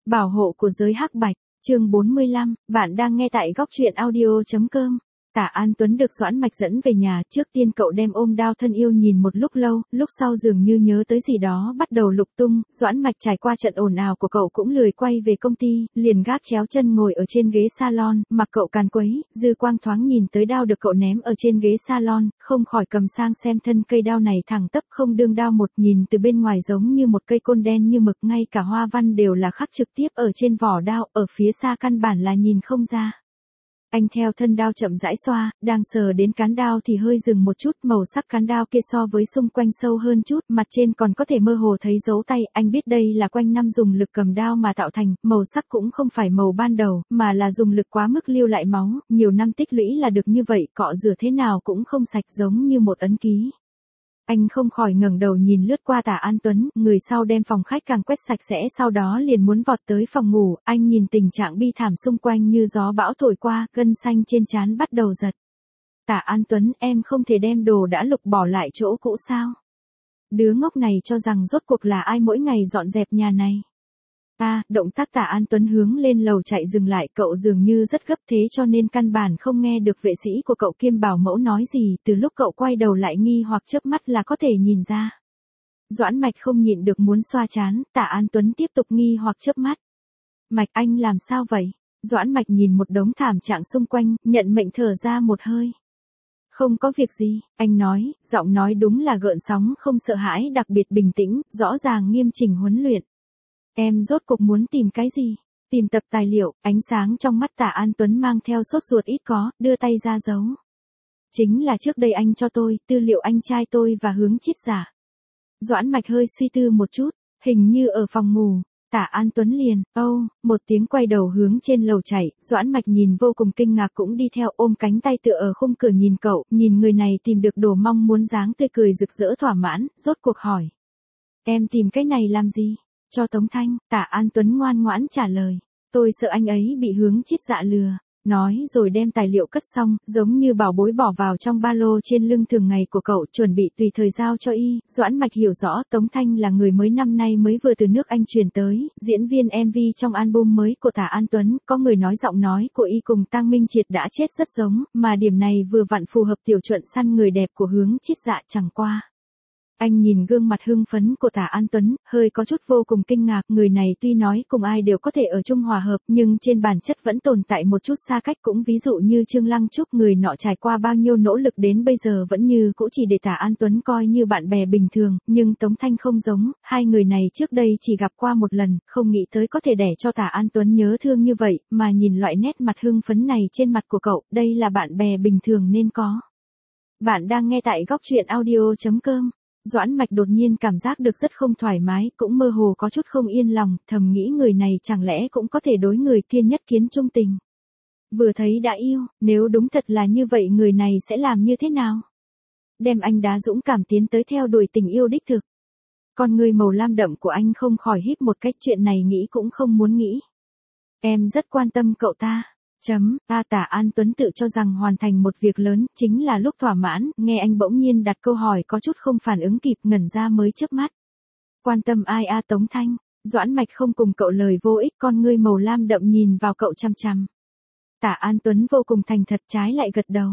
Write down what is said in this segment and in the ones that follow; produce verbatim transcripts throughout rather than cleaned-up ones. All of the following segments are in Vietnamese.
Bảo hộ của giới hắc bạch, chương bốn mươi lăm, bạn đang nghe tại góc truyện audio chấm com. Tả An Tuấn được Doãn Mạch dẫn về nhà, trước tiên cậu đem ôm đao thân yêu nhìn một lúc lâu, lúc sau dường như nhớ tới gì đó bắt đầu lục tung, Doãn Mạch trải qua trận ồn ào của cậu cũng lười quay về công ty, liền gác chéo chân ngồi ở trên ghế salon, mặc cậu càn quấy, dư quang thoáng nhìn tới đao được cậu ném ở trên ghế salon, không khỏi cầm sang xem thân cây đao này thẳng tắp không đương đao một, nhìn từ bên ngoài giống như một cây côn đen như mực, ngay cả hoa văn đều là khắc trực tiếp ở trên vỏ đao, ở phía xa căn bản là nhìn không ra. Anh theo thân đao chậm rãi xoa, đang sờ đến cán đao thì hơi dừng một chút, màu sắc cán đao kia so với xung quanh sâu hơn chút, mặt trên còn có thể mơ hồ thấy dấu tay, anh biết đây là quanh năm dùng lực cầm đao mà tạo thành, màu sắc cũng không phải màu ban đầu, mà là dùng lực quá mức lưu lại máu, nhiều năm tích lũy là được như vậy, cọ rửa thế nào cũng không sạch giống như một ấn ký. Anh không khỏi ngẩng đầu nhìn lướt qua Tả An Tuấn, người sau đem phòng khách càng quét sạch sẽ, sau đó liền muốn vọt tới phòng ngủ, anh nhìn tình trạng bi thảm xung quanh như gió bão thổi qua, gân xanh trên trán bắt đầu giật. Tả An Tuấn, em không thể đem đồ đã lục bỏ lại chỗ cũ sao? Đứa ngốc này cho rằng rốt cuộc là ai mỗi ngày dọn dẹp nhà này. À, động tác Tả An Tuấn hướng lên lầu chạy dừng lại, cậu dường như rất gấp thế cho nên căn bản không nghe được vệ sĩ của cậu kiêm bảo mẫu nói gì, từ lúc cậu quay đầu lại nghi hoặc chớp mắt là có thể nhìn ra. Doãn Mạch không nhịn được muốn xoa trán, Tả An Tuấn tiếp tục nghi hoặc chớp mắt. Mạch, anh làm sao vậy? Doãn Mạch nhìn một đống thảm trạng xung quanh, nhận mệnh thở ra một hơi. Không có việc gì, anh nói, giọng nói đúng là gợn sóng không sợ hãi, đặc biệt bình tĩnh, rõ ràng nghiêm chỉnh huấn luyện. Em rốt cuộc muốn tìm cái gì? Tìm tập tài liệu, ánh sáng trong mắt Tả An Tuấn mang theo sốt ruột ít có, đưa tay ra giấu. Chính là trước đây anh cho tôi, tư liệu anh trai tôi và hướng chiết giả. Doãn Mạch hơi suy tư một chút, hình như ở phòng ngủ. Tả An Tuấn liền, âu, oh, một tiếng quay đầu hướng trên lầu chạy, Doãn Mạch nhìn vô cùng kinh ngạc cũng đi theo, ôm cánh tay tựa ở khung cửa nhìn cậu, nhìn người này tìm được đồ mong muốn dáng tươi cười rực rỡ thỏa mãn, rốt cuộc hỏi. Em tìm cái này làm gì? Cho Tống Thanh, Tả An Tuấn ngoan ngoãn trả lời. Tôi sợ anh ấy bị hướng chiết dạ lừa. Nói rồi đem tài liệu cất xong, giống như bảo bối bỏ vào trong ba lô trên lưng thường ngày của cậu, chuẩn bị tùy thời giao cho y. Doãn Mạch hiểu rõ Tống Thanh là người mới năm nay mới vừa từ nước Anh truyền tới, diễn viên em vê trong album mới của Tả An Tuấn, có người nói giọng nói của y cùng Tang Minh Triệt đã chết rất giống, mà điểm này vừa vặn phù hợp tiểu chuẩn săn người đẹp của hướng chiết dạ chẳng qua. Anh nhìn gương mặt hưng phấn của Tả An Tuấn, hơi có chút vô cùng kinh ngạc, người này tuy nói cùng ai đều có thể ở chung hòa hợp, nhưng trên bản chất vẫn tồn tại một chút xa cách, cũng ví dụ như Trương Lăng Trúc, người nọ trải qua bao nhiêu nỗ lực đến bây giờ vẫn như cũ chỉ để Tả An Tuấn coi như bạn bè bình thường, nhưng Tống Thanh không giống, hai người này trước đây chỉ gặp qua một lần, không nghĩ tới có thể để cho Tả An Tuấn nhớ thương như vậy, mà nhìn loại nét mặt hưng phấn này trên mặt của cậu, đây là bạn bè bình thường nên có. Bạn đang nghe tại góc truyện audio chấm com. Doãn Mạch đột nhiên cảm giác được rất không thoải mái, cũng mơ hồ có chút không yên lòng, thầm nghĩ người này chẳng lẽ cũng có thể đối người kia nhất kiến trung tình. Vừa thấy đã yêu, nếu đúng thật là như vậy người này sẽ làm như thế nào? Đem anh đá dũng cảm tiến tới theo đuổi tình yêu đích thực. Con người màu lam đậm của anh không khỏi híp một cách, chuyện này nghĩ cũng không muốn nghĩ. Em rất quan tâm cậu ta. Chấm, A Tả An Tuấn tự cho rằng hoàn thành một việc lớn, chính là lúc thỏa mãn, nghe anh bỗng nhiên đặt câu hỏi có chút không phản ứng kịp, ngẩn ra mới chớp mắt. Quan tâm ai a Tống Thanh? Doãn Mạch không cùng cậu lời vô ích, con ngươi màu lam đậm nhìn vào cậu chăm chăm. Tả An Tuấn vô cùng thành thật trái lại gật đầu.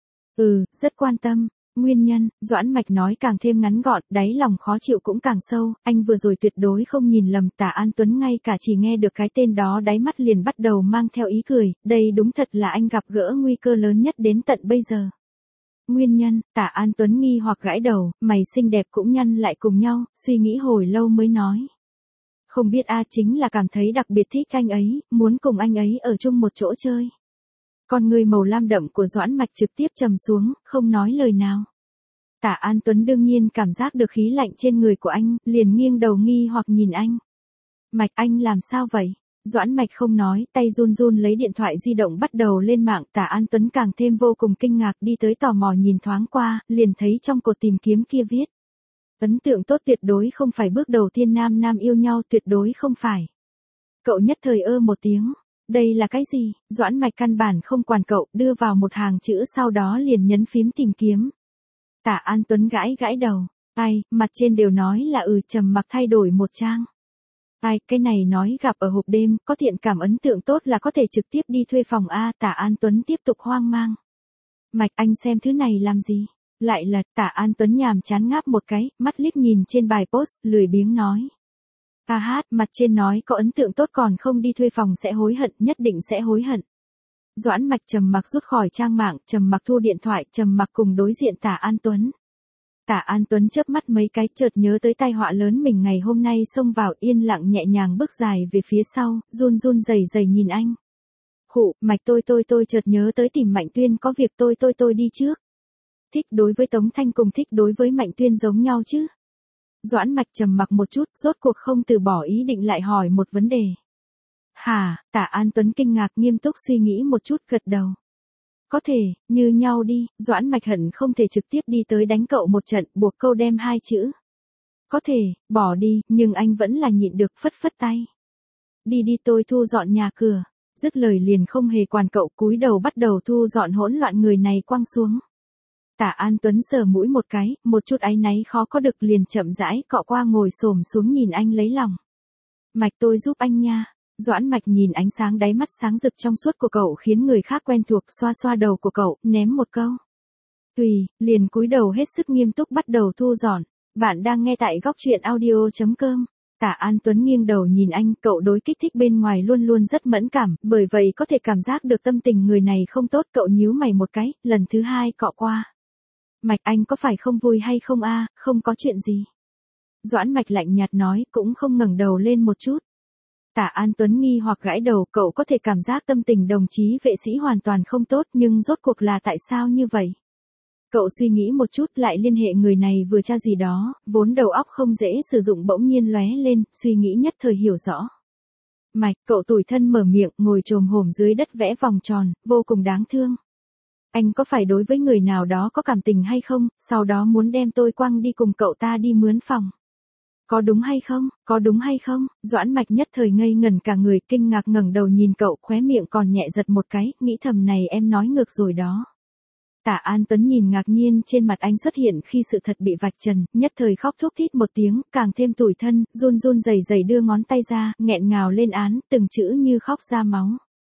Ừ, rất quan tâm. Nguyên nhân, Doãn Mạch nói càng thêm ngắn gọn, đáy lòng khó chịu cũng càng sâu, anh vừa rồi tuyệt đối không nhìn lầm, Tả An Tuấn ngay cả chỉ nghe được cái tên đó đáy mắt liền bắt đầu mang theo ý cười, đây đúng thật là anh gặp gỡ nguy cơ lớn nhất đến tận bây giờ. Nguyên nhân, Tả An Tuấn nghi hoặc gãi đầu, mày xinh đẹp cũng nhăn lại cùng nhau, suy nghĩ hồi lâu mới nói. Không biết a chính là cảm thấy đặc biệt thích anh ấy, muốn cùng anh ấy ở chung một chỗ chơi. Con người màu lam đậm của Doãn Mạch trực tiếp trầm xuống, không nói lời nào. Tả An Tuấn đương nhiên cảm giác được khí lạnh trên người của anh, liền nghiêng đầu nghi hoặc nhìn anh. Mạch, anh làm sao vậy? Doãn Mạch không nói, tay run run lấy điện thoại di động bắt đầu lên mạng. Tả An Tuấn càng thêm vô cùng kinh ngạc, đi tới tò mò nhìn thoáng qua, liền thấy trong cột tìm kiếm kia viết. Ấn tượng tốt tuyệt đối không phải bước đầu tiên nam nam yêu nhau, tuyệt đối không phải. Cậu nhất thời ơ một tiếng. Đây là cái gì? Doãn Mạch căn bản không quản cậu, đưa vào một hàng chữ sau đó liền nhấn phím tìm kiếm. Tả An Tuấn gãi gãi đầu. Ai, mặt trên đều nói là ừ, trầm mặc thay đổi một trang. Ai, cái này nói gặp ở hộp đêm, có thiện cảm ấn tượng tốt là có thể trực tiếp đi thuê phòng A. Tả An Tuấn tiếp tục hoang mang. Mạch, anh xem thứ này làm gì? Lại lật. Tả An Tuấn nhàm chán ngáp một cái, mắt liếc nhìn trên bài post, lười biếng nói. A hát, mặt trên nói có ấn tượng tốt còn không đi thuê phòng sẽ hối hận, nhất định sẽ hối hận. Doãn Mạch trầm mặc rút khỏi trang mạng, trầm mặc thu điện thoại, trầm mặc cùng đối diện Tả An Tuấn. Tả An Tuấn chớp mắt mấy cái, chợt nhớ tới tai họa lớn mình ngày hôm nay, xông vào yên lặng nhẹ nhàng bước dài về phía sau, run run rẩy rẩy nhìn anh. Khụ, Mạch tôi tôi tôi chợt nhớ tới tìm Mạnh Tuyên có việc tôi tôi tôi đi trước. Thích đối với Tống Thanh cùng thích đối với Mạnh Tuyên giống nhau chứ? Doãn Mạch trầm mặc một chút, rốt cuộc không từ bỏ ý định lại hỏi một vấn đề. Hả? Tả An Tuấn kinh ngạc nghiêm túc suy nghĩ một chút, gật đầu. Có thể, như nhau đi. Doãn Mạch hận không thể trực tiếp đi tới đánh cậu một trận, buộc câu đem hai chữ. Có thể, bỏ đi, nhưng anh vẫn là nhịn được, phất phất tay. Đi đi, tôi thu dọn nhà cửa. Dứt lời liền không hề quản cậu, cúi đầu bắt đầu thu dọn hỗn loạn người này quăng xuống. Tả An Tuấn sờ mũi một cái, một chút áy náy khó có được liền chậm rãi cọ qua ngồi xổm xuống nhìn anh lấy lòng. Mạch tôi giúp anh nha. Doãn Mạch nhìn ánh sáng đáy mắt sáng rực trong suốt của cậu khiến người khác quen thuộc, xoa xoa đầu của cậu, ném một câu. Tùy, liền cúi đầu hết sức nghiêm túc bắt đầu thu dọn. Bạn đang nghe tại góc truyện audio chấm com. Tả An Tuấn nghiêng đầu nhìn anh, cậu đối kích thích bên ngoài luôn luôn rất mẫn cảm, bởi vậy có thể cảm giác được tâm tình người này không tốt, cậu nhíu mày một cái, lần thứ hai cọ qua. Mạch, anh có phải không vui hay không a? Không có chuyện gì. Doãn Mạch lạnh nhạt nói, cũng không ngẩng đầu lên một chút. Tả An Tuấn nghi hoặc gãi đầu, cậu có thể cảm giác tâm tình đồng chí vệ sĩ hoàn toàn không tốt, nhưng rốt cuộc là tại sao như vậy? Cậu suy nghĩ một chút lại liên hệ người này vừa tra gì đó, vốn đầu óc không dễ sử dụng bỗng nhiên lóe lên, suy nghĩ nhất thời hiểu rõ. Mạch, cậu tủi thân mở miệng, ngồi chồm hổm dưới đất vẽ vòng tròn, vô cùng đáng thương. Anh có phải đối với người nào đó có cảm tình hay không, sau đó muốn đem tôi quăng đi cùng cậu ta đi mướn phòng? Có đúng hay không, có đúng hay không? Doãn Mạch nhất thời ngây ngẩn cả người, kinh ngạc ngẩng đầu nhìn cậu, khóe miệng còn nhẹ giật một cái, nghĩ thầm này em nói ngược rồi đó. Tả An Tuấn nhìn ngạc nhiên trên mặt anh xuất hiện khi sự thật bị vạch trần, nhất thời khóc thút thít một tiếng, càng thêm tủi thân, run run rẩy rẩy đưa ngón tay ra, nghẹn ngào lên án, từng chữ như khóc ra máu.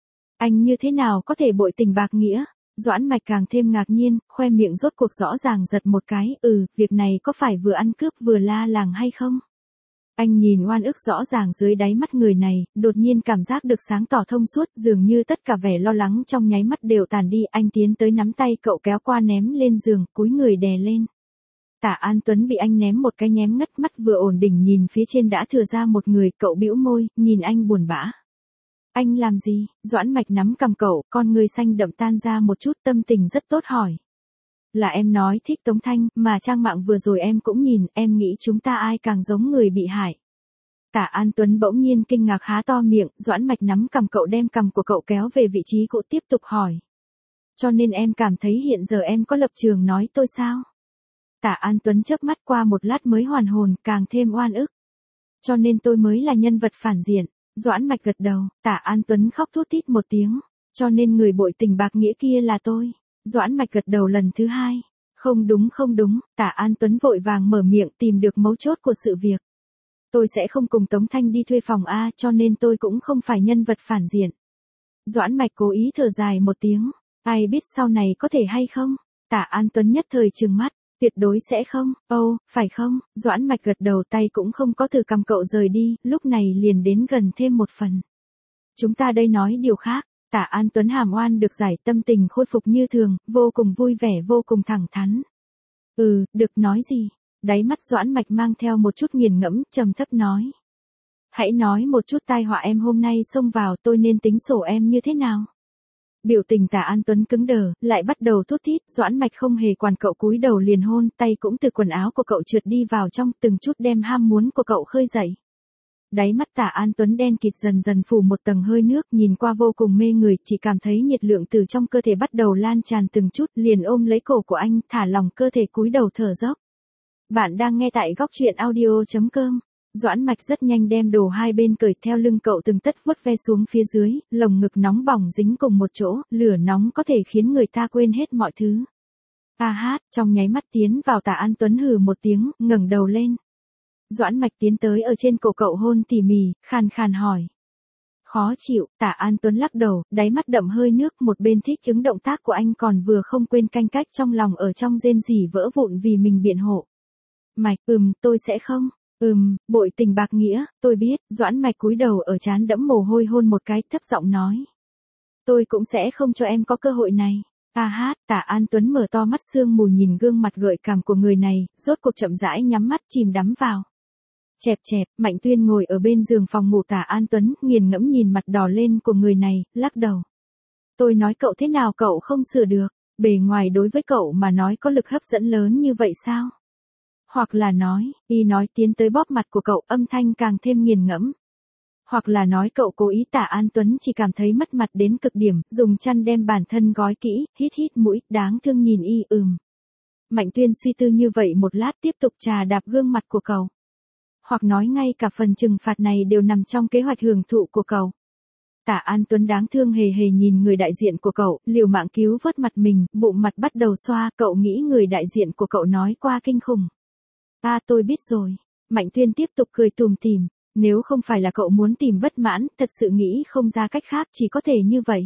Anh như thế nào có thể bội tình bạc nghĩa? Doãn Mạch càng thêm ngạc nhiên, khoe miệng rốt cuộc rõ ràng giật một cái, ừ, việc này có phải vừa ăn cướp vừa la làng hay không? Anh nhìn oan ức rõ ràng dưới đáy mắt người này, đột nhiên cảm giác được sáng tỏ thông suốt, dường như tất cả vẻ lo lắng trong nháy mắt đều tàn đi, anh tiến tới nắm tay cậu kéo qua ném lên giường, cúi người đè lên. Tả An Tuấn bị anh ném một cái nhém ngất, mắt vừa ổn định nhìn phía trên đã thừa ra một người, cậu bĩu môi, nhìn anh buồn bã. Anh làm gì? Doãn Mạch nắm cầm cậu, con người xanh đậm tan ra một chút, tâm tình rất tốt hỏi. Là em nói thích Tống Thanh, mà trang mạng vừa rồi em cũng nhìn, em nghĩ chúng ta ai càng giống người bị hại. Tả An Tuấn bỗng nhiên kinh ngạc há to miệng, Doãn Mạch nắm cầm cậu đem cầm của cậu kéo về vị trí cũ tiếp tục hỏi. Cho nên em cảm thấy hiện giờ em có lập trường nói tôi sao? Tả An Tuấn chớp mắt qua một lát mới hoàn hồn, càng thêm oan ức. Cho nên tôi mới là nhân vật phản diện. Doãn Mạch gật đầu, Tả An Tuấn khóc thút thít một tiếng. Cho nên người bội tình bạc nghĩa kia là tôi. Doãn Mạch gật đầu lần thứ hai. Không đúng không đúng, Tả An Tuấn vội vàng mở miệng tìm được mấu chốt của sự việc. Tôi sẽ không cùng Tống Thanh đi thuê phòng A, cho nên tôi cũng không phải nhân vật phản diện. Doãn Mạch cố ý thở dài một tiếng. Ai biết sau này có thể hay không? Tả An Tuấn nhất thời trừng mắt. Tuyệt đối sẽ không, âu, oh, phải không? Doãn Mạch gật đầu, tay cũng không có từ cầm cậu rời đi, lúc này liền đến gần thêm một phần. Chúng ta đây nói điều khác. Tả An Tuấn hàm oan được giải, tâm tình khôi phục như thường, vô cùng vui vẻ, vô cùng thẳng thắn. Ừ, được, nói gì? Đáy mắt Doãn Mạch mang theo một chút nghiền ngẫm, trầm thấp nói. Hãy nói một chút tai họa em hôm nay xông vào, tôi nên tính sổ em như thế nào? Biểu tình Tả An Tuấn cứng đờ, lại bắt đầu thút thít, Doãn Mạch không hề quản cậu, cúi đầu liền hôn, tay cũng từ quần áo của cậu trượt đi vào trong, từng chút đem ham muốn của cậu khơi dậy. Đáy mắt Tả An Tuấn đen kịt dần dần phủ một tầng hơi nước, nhìn qua vô cùng mê người, chỉ cảm thấy nhiệt lượng từ trong cơ thể bắt đầu lan tràn từng chút, liền ôm lấy cổ của anh, thả lỏng cơ thể cúi đầu thở dốc. Bạn đang nghe tại góc truyện audio chấm com. Doãn Mạch rất nhanh đem đồ hai bên cởi theo lưng cậu từng tất vuốt ve xuống phía dưới, lồng ngực nóng bỏng dính cùng một chỗ, lửa nóng có thể khiến người ta quên hết mọi thứ. A hát, trong nháy mắt tiến vào Tả An Tuấn hừ một tiếng, ngẩng đầu lên. Doãn Mạch tiến tới ở trên cổ cậu hôn tỉ mỉ, khàn khàn hỏi. Khó chịu, Tả An Tuấn lắc đầu, đáy mắt đậm hơi nước, một bên thích chứng động tác của anh còn vừa không quên canh cách trong lòng ở trong rên rỉ vỡ vụn vì mình biện hộ. Mạch, ừm, tôi sẽ không. Ừm, bội tình bạc nghĩa, tôi biết. Doãn Mạch cúi đầu ở trán đẫm mồ hôi hôn một cái, thấp giọng nói. Tôi cũng sẽ không cho em có cơ hội này. À hát, Tả An Tuấn mở to mắt sương mù nhìn gương mặt gợi cảm của người này, rốt cuộc chậm rãi nhắm mắt chìm đắm vào. Chẹp chẹp, Mạnh Tuyên ngồi ở bên giường phòng ngủ Tả An Tuấn, nghiền ngẫm nhìn mặt đỏ lên của người này, lắc đầu. Tôi nói cậu thế nào cậu không sửa được, bề ngoài đối với cậu mà nói có lực hấp dẫn lớn như vậy sao? Hoặc là nói, y nói tiến tới bóp mặt của cậu, âm thanh càng thêm nghiền ngẫm. Hoặc là nói cậu cố ý. Tả An Tuấn chỉ cảm thấy mất mặt đến cực điểm, dùng chăn đem bản thân gói kỹ, hít hít mũi, đáng thương nhìn y. Ừm. Mạnh Tuyên suy tư như vậy một lát, tiếp tục trà đạp gương mặt của cậu. Hoặc nói ngay cả phần trừng phạt này đều nằm trong kế hoạch hưởng thụ của cậu. Tả An Tuấn đáng thương hề hề nhìn người đại diện của cậu, liều mạng cứu vớt mặt mình, bụng mặt bắt đầu xoa, cậu nghĩ người đại diện của cậu nói qua kinh khủng. À tôi biết rồi. Mạnh Tuyên tiếp tục cười tùm tìm. Nếu không phải là cậu muốn tìm bất mãn, thật sự nghĩ không ra cách khác, chỉ có thể như vậy.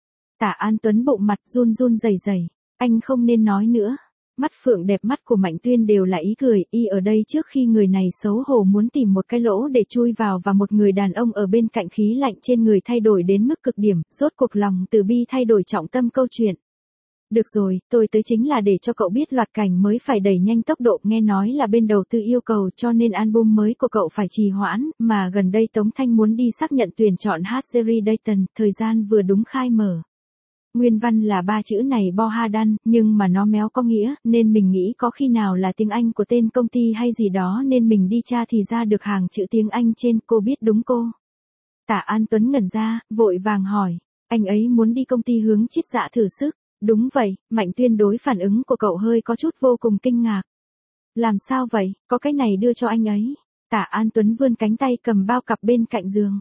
Tả An Tuấn bụng mặt run run rẩy rẩy. Anh không nên nói nữa. Mắt phượng đẹp mắt của Mạnh Tuyên đều là ý cười, y ở đây trước khi người này xấu hổ muốn tìm một cái lỗ để chui vào và một người đàn ông ở bên cạnh khí lạnh trên người thay đổi đến mức cực điểm, rốt cuộc lòng từ bi thay đổi trọng tâm câu chuyện. Được rồi, tôi tới chính là để cho cậu biết loạt cảnh mới phải đẩy nhanh tốc độ, nghe nói là bên đầu tư yêu cầu cho nên album mới của cậu phải trì hoãn, mà gần đây Tống Thanh muốn đi xác nhận tuyển chọn hát series Dayton, thời gian vừa đúng khai mở. Nguyên văn là ba chữ này Bohadan, nhưng mà nó méo có nghĩa, nên mình nghĩ có khi nào là tiếng Anh của tên công ty hay gì đó nên mình đi tra thì ra được hàng chữ tiếng Anh trên, cô biết đúng cô. Tả An Tuấn ngẩn ra, vội vàng hỏi, anh ấy muốn đi công ty hướng Chiết Dạ thử sức. Đúng vậy, Mạnh Tuyên đối phản ứng của cậu hơi có chút vô cùng kinh ngạc. Làm sao vậy, có cái này đưa cho anh ấy. Tả An Tuấn vươn cánh tay cầm bao cặp bên cạnh giường.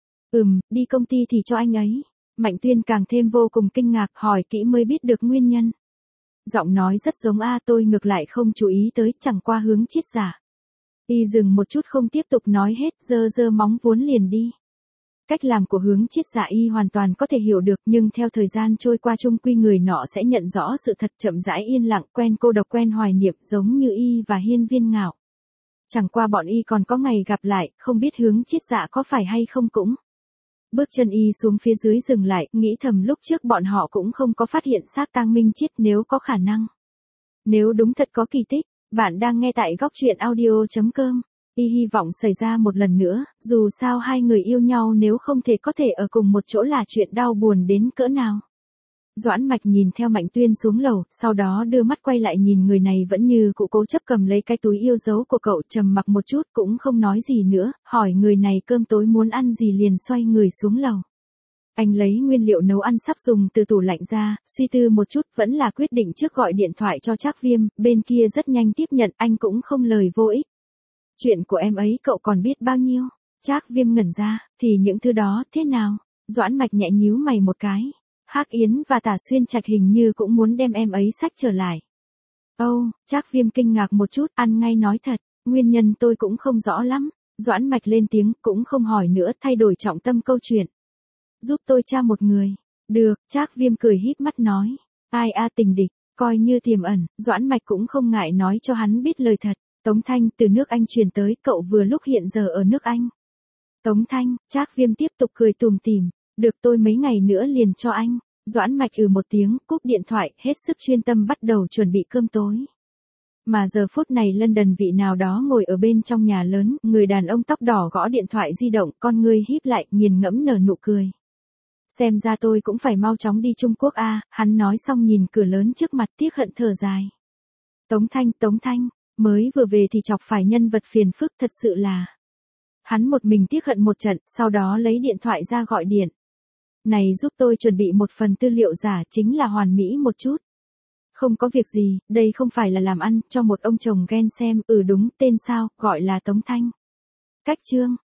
Ừm, đi công ty thì cho anh ấy. Mạnh Tuyên càng thêm vô cùng kinh ngạc, hỏi kỹ mới biết được nguyên nhân. Giọng nói rất giống a, tôi ngược lại không chú ý tới, chẳng qua hướng Chiết Dạ. Y dừng một chút không tiếp tục nói hết, giơ giơ móng vuốt liền đi. Cách làm của hướng Chiết Dạ y hoàn toàn có thể hiểu được, nhưng theo thời gian trôi qua chung quy người nọ sẽ nhận rõ sự thật, chậm rãi yên lặng, quen cô độc quen hoài niệm, giống như y và Hiên Viên Ngạo. Chẳng qua bọn y còn có ngày gặp lại, không biết hướng Chiết Dạ có phải hay không cũng. Bước chân y xuống phía dưới dừng lại, nghĩ thầm lúc trước bọn họ cũng không có phát hiện xác tang Minh Chiết, nếu có khả năng. Nếu đúng thật có kỳ tích. Bạn đang nghe tại góc truyện audio chấm com. Y hy vọng xảy ra một lần nữa, dù sao hai người yêu nhau nếu không thể có thể ở cùng một chỗ là chuyện đau buồn đến cỡ nào. Doãn Mạch nhìn theo Mạnh Tuyên xuống lầu, sau đó đưa mắt quay lại nhìn người này vẫn như cụ cố chấp cầm lấy cái túi yêu dấu của cậu, trầm mặc một chút cũng không nói gì nữa, hỏi người này cơm tối muốn ăn gì liền xoay người xuống lầu. Anh lấy nguyên liệu nấu ăn sắp dùng từ tủ lạnh ra, suy tư một chút vẫn là quyết định trước gọi điện thoại cho Trác Viêm, bên kia rất nhanh tiếp nhận, anh cũng không lời vô ích. Chuyện của em ấy cậu còn biết bao nhiêu? Trác Viêm ngẩn ra, thì những thứ đó, thế nào? Doãn Mạch nhẹ nhíu mày một cái. Hắc Yến và Tả Xuyên Trạch hình như cũng muốn đem em ấy xách trở lại. Âu, oh, Trác Viêm kinh ngạc một chút, ăn ngay nói thật, nguyên nhân tôi cũng không rõ lắm. Doãn Mạch lên tiếng, cũng không hỏi nữa, thay đổi trọng tâm câu chuyện. Giúp tôi tra một người. Được, Trác Viêm cười híp mắt nói. Ai a tình địch, coi như tiềm ẩn, Doãn Mạch cũng không ngại nói cho hắn biết lời thật. Tống Thanh từ nước Anh truyền tới, cậu vừa lúc hiện giờ ở nước Anh. Tống Thanh, Trác Viêm tiếp tục cười tùm tìm. Được, tôi mấy ngày nữa liền cho anh. Doãn Mạch ừ một tiếng, cúp điện thoại, hết sức chuyên tâm bắt đầu chuẩn bị cơm tối. Mà giờ phút này London vị nào đó ngồi ở bên trong nhà lớn, người đàn ông tóc đỏ gõ điện thoại di động, con ngươi híp lại, nghiền ngẫm nở nụ cười. Xem ra tôi cũng phải mau chóng đi Trung Quốc a, hắn nói xong nhìn cửa lớn trước mặt tiếc hận thở dài. Tống Thanh, Tống Thanh, mới vừa về thì chọc phải nhân vật phiền phức, thật sự là. Hắn một mình tiếc hận một trận, sau đó lấy điện thoại ra gọi điện. Này giúp tôi chuẩn bị một phần tư liệu giả, chính là hoàn mỹ một chút. Không có việc gì, đây không phải là làm ăn, cho một ông chồng ghen xem, ừ đúng, tên sao, gọi là Tống Thanh. Cách chương,